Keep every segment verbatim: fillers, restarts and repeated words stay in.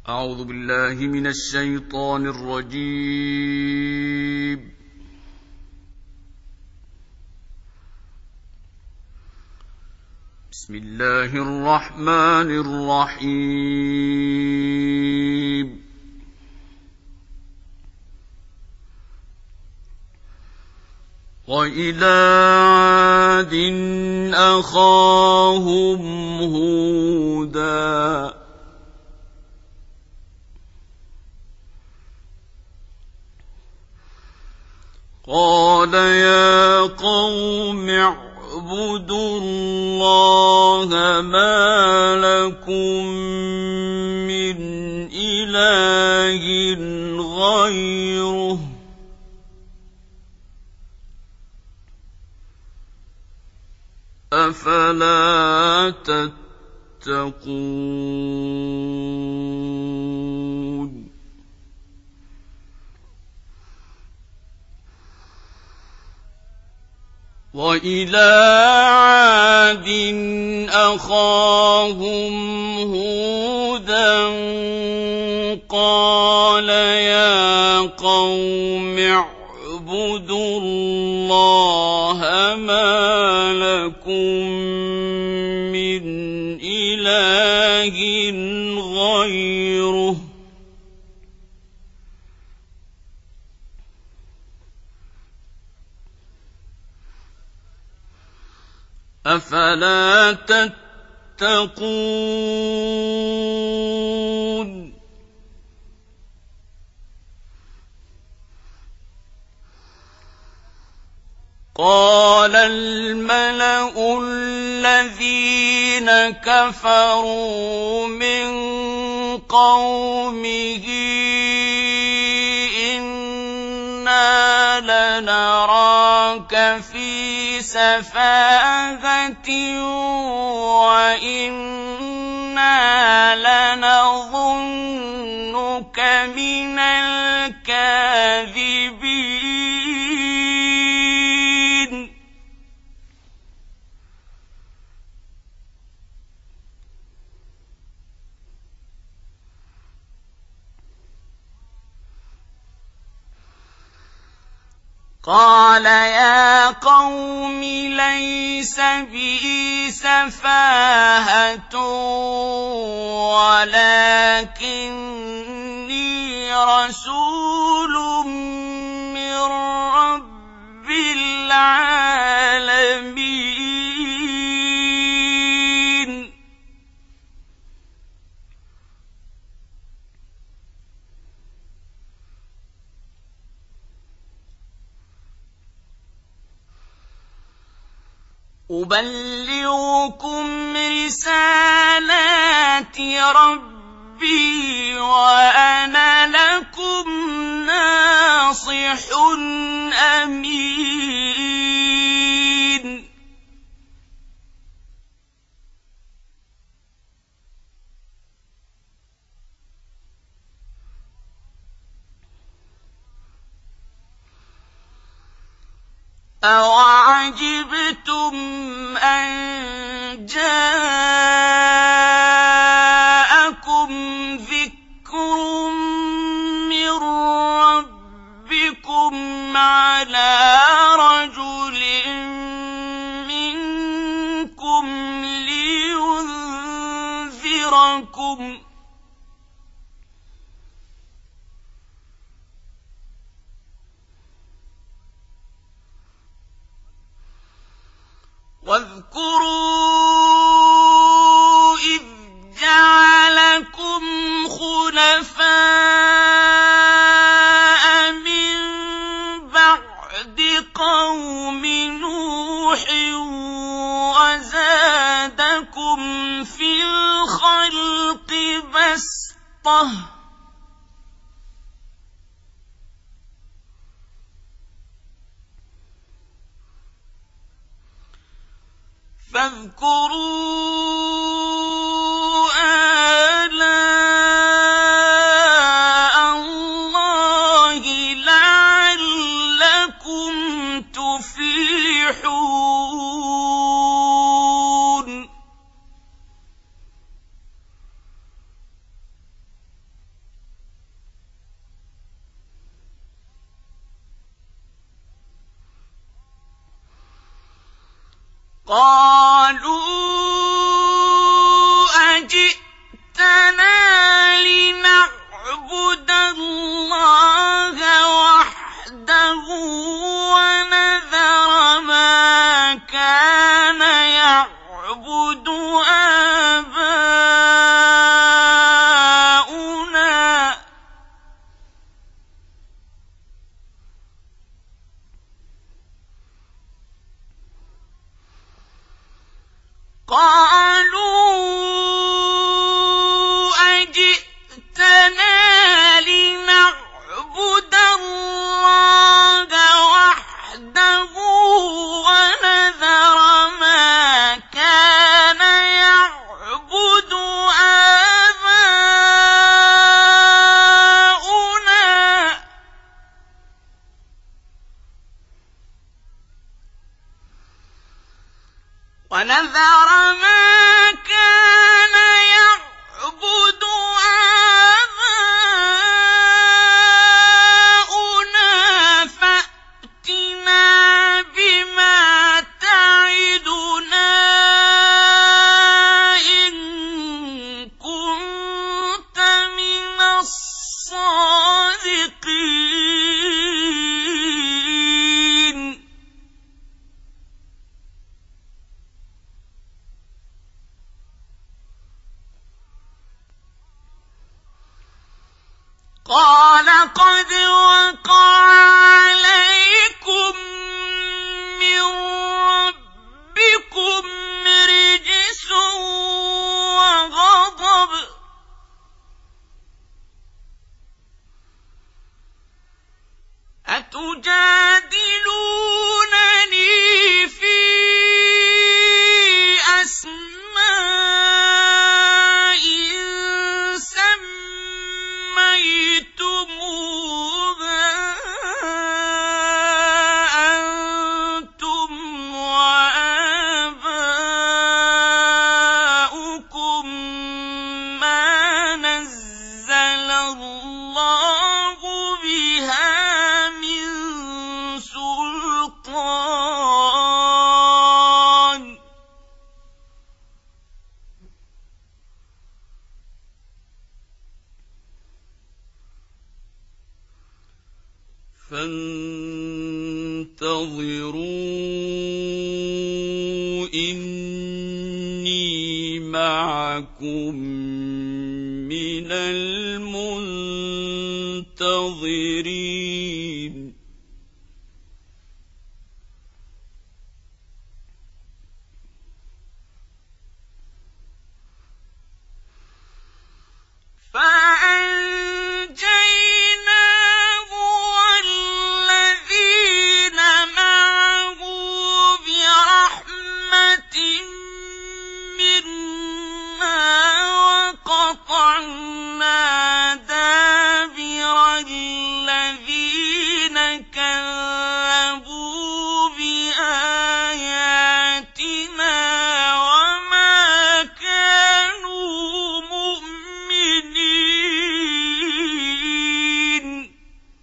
أعوذ بالله من الشيطان الرجيم. بسم الله الرحمن الرحيم. وإلى عاد أخاهم هودا قال يا قوم اعبدوا الله ما لكم من إله غيره أفلا تتقون. وإلى عاد أخاهم هودا قال يا قوم اعبدوا الله ما لكم من إله غيره أفلا تتقون. قال الملأ الذين كفروا من قومه إنا لنراك في سفاهة وإنا لنظنك من الكاذبين. قال يا قوم ليس بي سفاهة ولكني رسول من رب العالمين. أبلغكم رسالات ربي وأنا لكم ناصح أمين. أَوَعَجِبْتُمْ أَنْ جَاءَكُمْ ذِكْرٌ مِّن رَّبِّكُمْ عَلَىٰ رَجُلٍ مِّنكُمْ لِيُنذِرَكُمْ ۖ واذكروا إذ جعلكم خلفاء من بعد قوم نوح وزادكم في الخلق بسطة فاذكروا آلاء الله لعلكم تفلحون. قَالُوا أَجِئْتَنَا لِنَعْبُدَ اللَّهَ وَحْدَهُ وَنَذَرَ مَا كَانَ يَعْبُدُ آبَاؤُنَا قَالُوا أَجِئْتَنَا لِنَعْبُدَ اللَّهَ وَحْدَهُ وَنَذَرَ مَا كَانَ يَعْبُدُ آبَاؤُنَا وَنَذَرَ مَا كَانَ يَعْبُدُ آبَاؤُنَا فَأْتِنَا بِمَا تَعِدُنَا إِن كُنتَ مِنَ الصَّادِقِينَ قَالَ قَدْ وَقَعَ عَلَيْكُم مِّن رَّبِّكُمْ رِجْسٌ وَغَضَبٌ أَتُجَادِلُونَنِي فِي أَسْمَاءٍ سَمَّيْتُمُوهَا أَنتُمْ وَآبَاؤُكُم مَّا نَزَّلَ اللَّهُ بِهَا مِن سُلْطَانٍ فَانتَظِرُوا إِنِّي مَعَكُم مِّنَ الْمُنتَظِرِينَ فَأَنجَيْنَاهُ وَالَّذِينَ مَعَهُ بِرَحْمَةٍ مِّنَّا وَقَطَعْنَا دَابِرَ الَّذِينَ كَذَّبُوا بِآيَاتِنَا وَمَا كَانُوا مُؤْمِنِينَ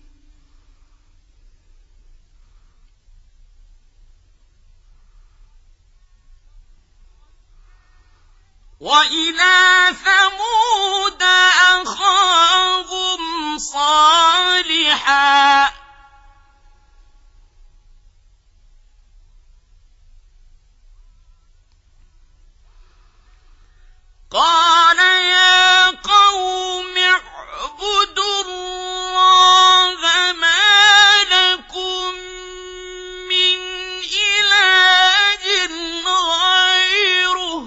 وَإِلَىٰ ثَمُودَ أَخَاهُمْ صَالِحًا قَالَ يَا قَوْمِ اعْبُدُوا اللَّهَ مَا لَكُم مِّنْ إِلَٰهٍ غَيْرُهُ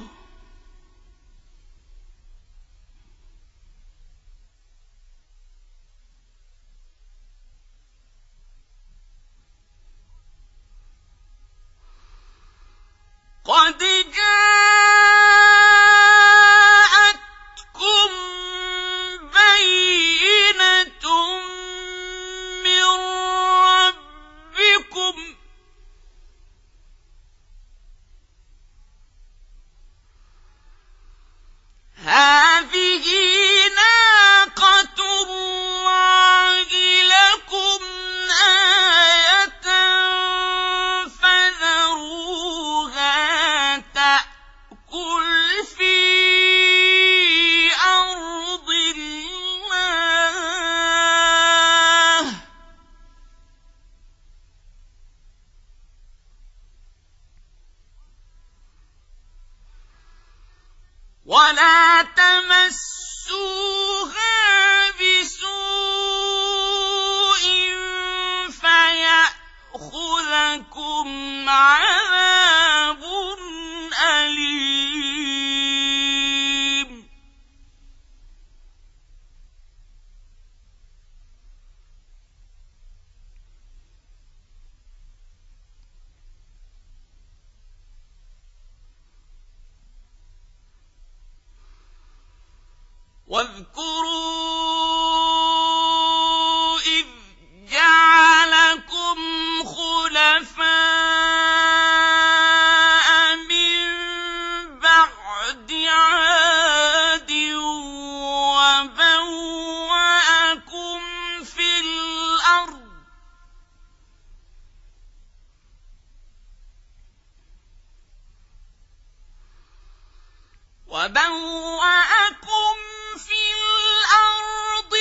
ولا تمسوها بسوء فيأخذكم عذاب أليم. واذكروا إذ جعلكم خلفاء من بعد عاد وبوأكم في الأرض وبوأكم في الأرض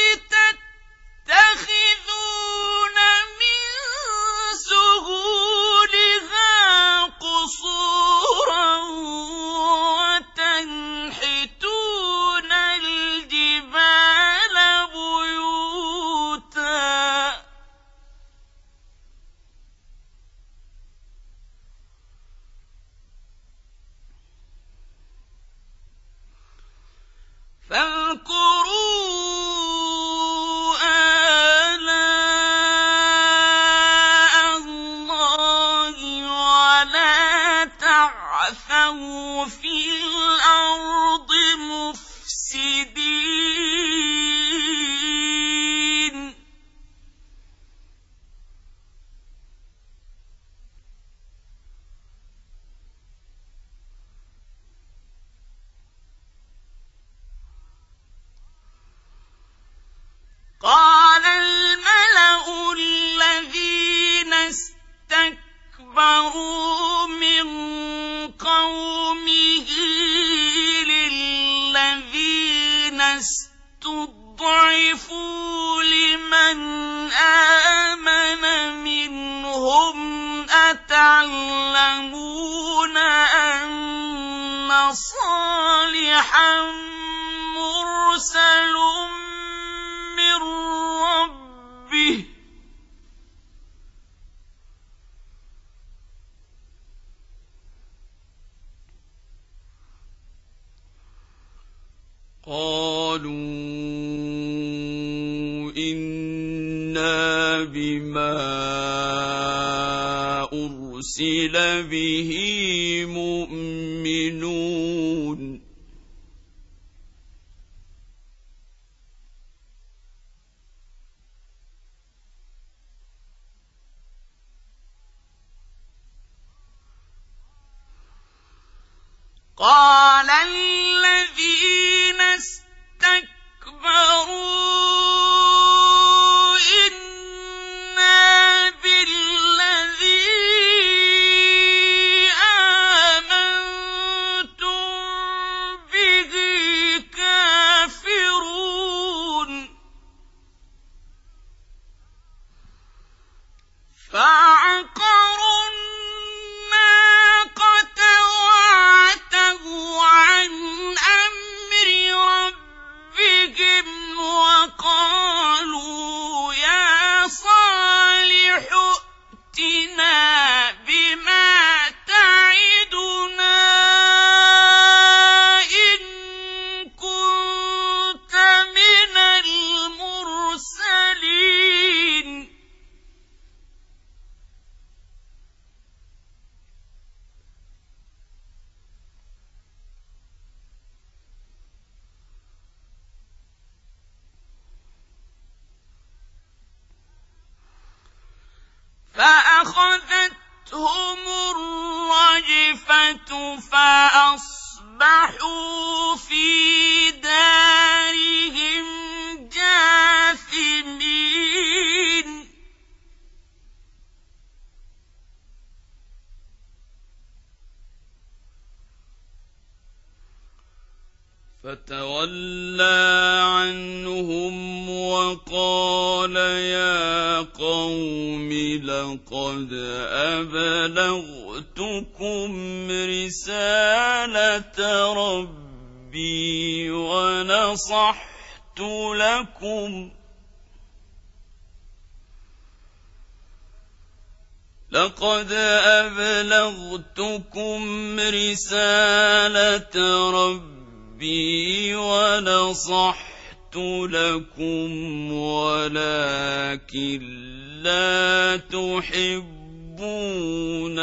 تتخذون من سهولها قصورا وتنحتون الجبال بيوتا فاذكروا آلاء الله ولا تعثوا في الأرض مفسدين. قال الملأ الذين استكبروا من قومه للذين استضعفوا لمن آمن منهم أتعلمون أن صالحا مرسل من ربه قالوا إنا بما أرسل به مؤمنون. قال الذين استكبروا إنا بالذي آمنتم به كافرون. فعقروا الناقة وعتوا عن أمر ربهم وقالوا يا صالح ائتنا بما تعدنا إن كنت من المرسلين. فأخذتهم الرجفة فأصبحوا في دارهم جاثمين. فتولى عنهم وقال يا قوم لقد أبلغتكم رسالة ربي ربي ونصحت لكم لقد أبلغتكم رسالة ربي ونصحت لكم ولكن لا تحبون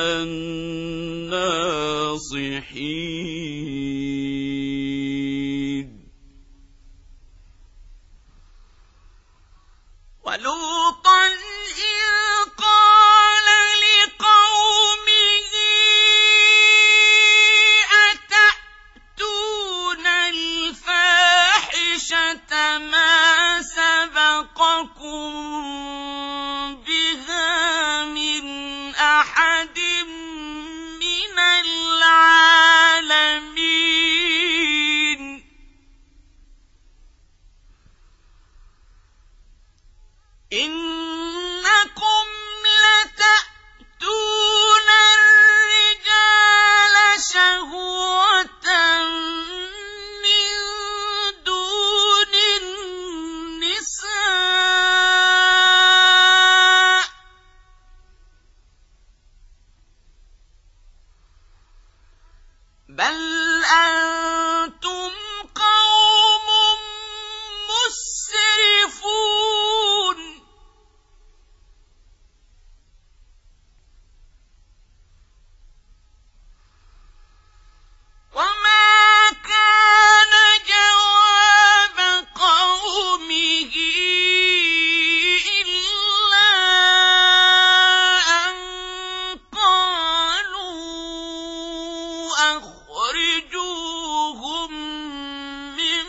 الناصحين ولوطا إذ قال لقومه أتأتون الفاحشة ما سبقكم بها من أحد من العالمين إنكم لتأتون الرجال شهوة من دون النساء بل أنتم قوم مسرفون وما كان جواب قومه إلا أن قالوا أخرجوهم من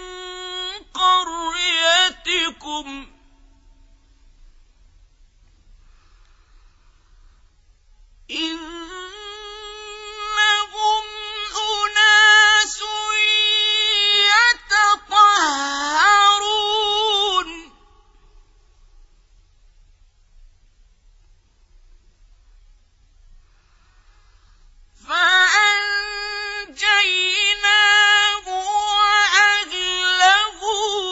قريتكم إنهم أناس يتطهرون فأنجيناه وأهله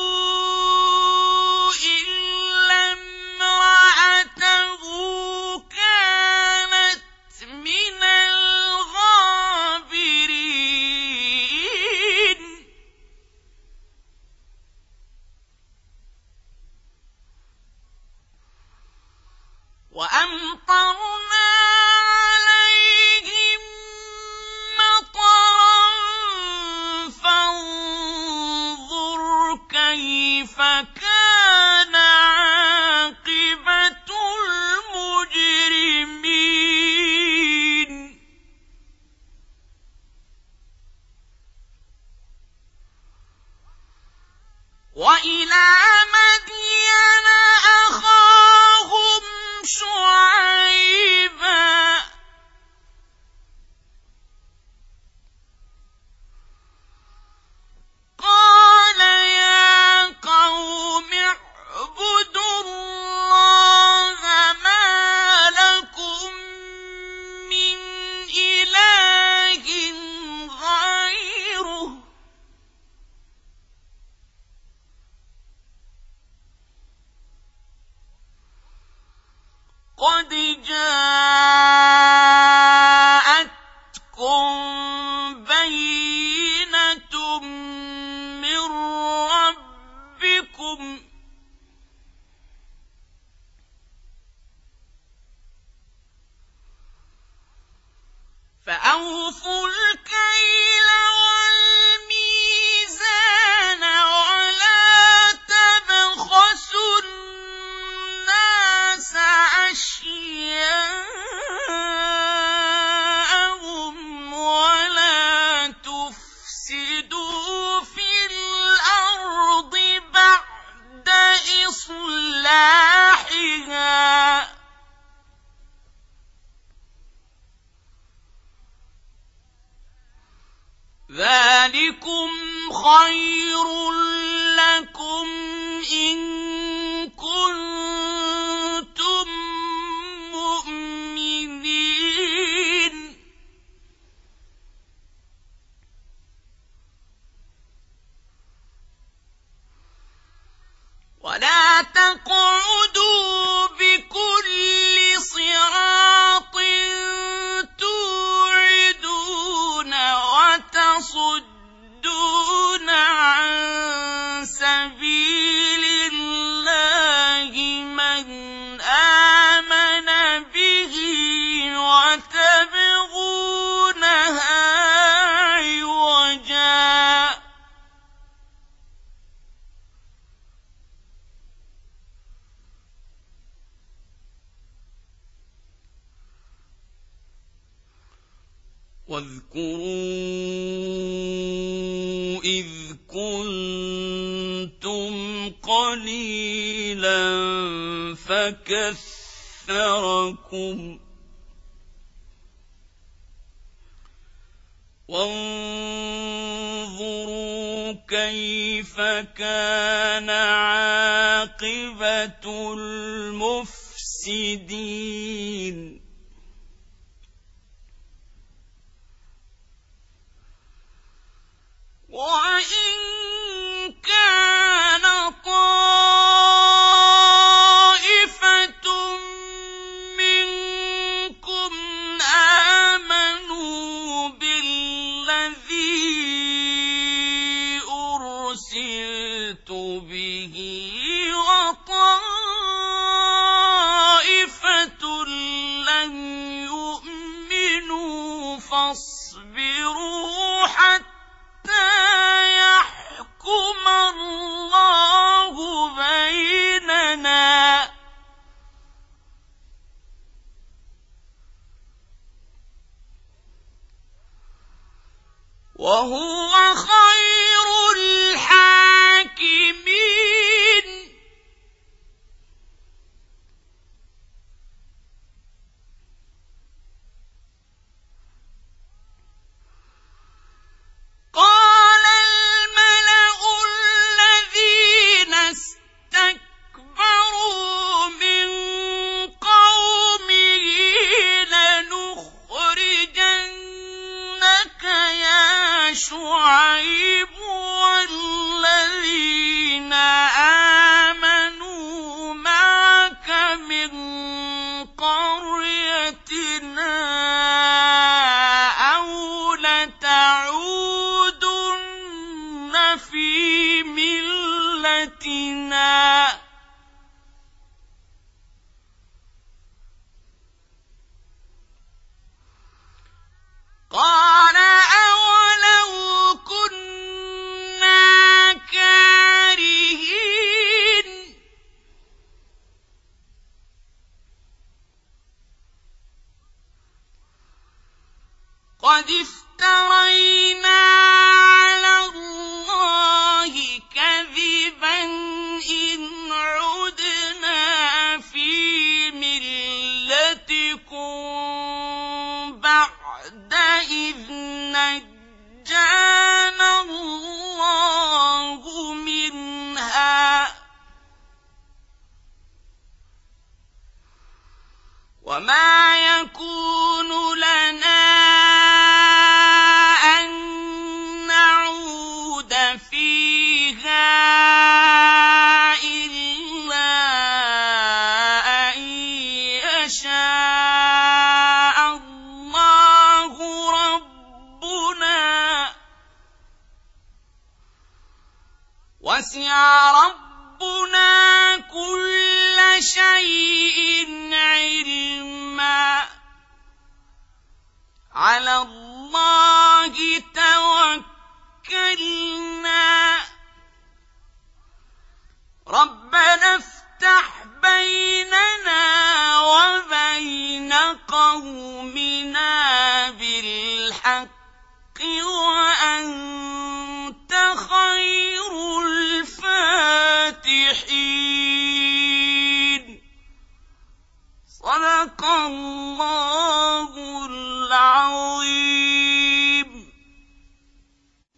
إلا امرأته كانت من الغابرين وأمطرنا عليهم مطرا فانظر كيف كان عاقبة المجرمين وإلى مدين أخاهم شعيبا قال يا قوم اعبدوا الله ما لكم من إله غيره قد جاءتكم بينة من ربكم فأوفوا الكيل والميزان ولا تبخسوا الناس أشياءهم ولا تفسدوا في الأرض بعد إصلاحها ذلكم خير لكم إن كنتم مؤمنين واذكروا إذ كنتم قليلا فكثركم وانظروا كيف كان عاقبة المفسدين وإن كان طائفة منكم آمنوا بالذي أرسلت به وطائفة لم يؤمنوا فاصبروا حتى يحكم الله بيننا وهو خير الحاكمين قال الملأ الذين استكبروا من قومه لنخرجنك يا شعيب والذين آمنوا معك من قريتنا أو لتعودن في ملتنا قال أولو كنا كارهين قد افترينا على الله كذبا إن عدنا في ملتكم بعد إذ نجانا الله منها وما يكون لنا أن نعود فيها إلا أن يشاء الله ربنا وسع ربنا كل شيء علما على الله توكلنا ربنا افتح بيننا وبين قومنا بالحق وأنت خير الفاتحين صدق الله العظيم.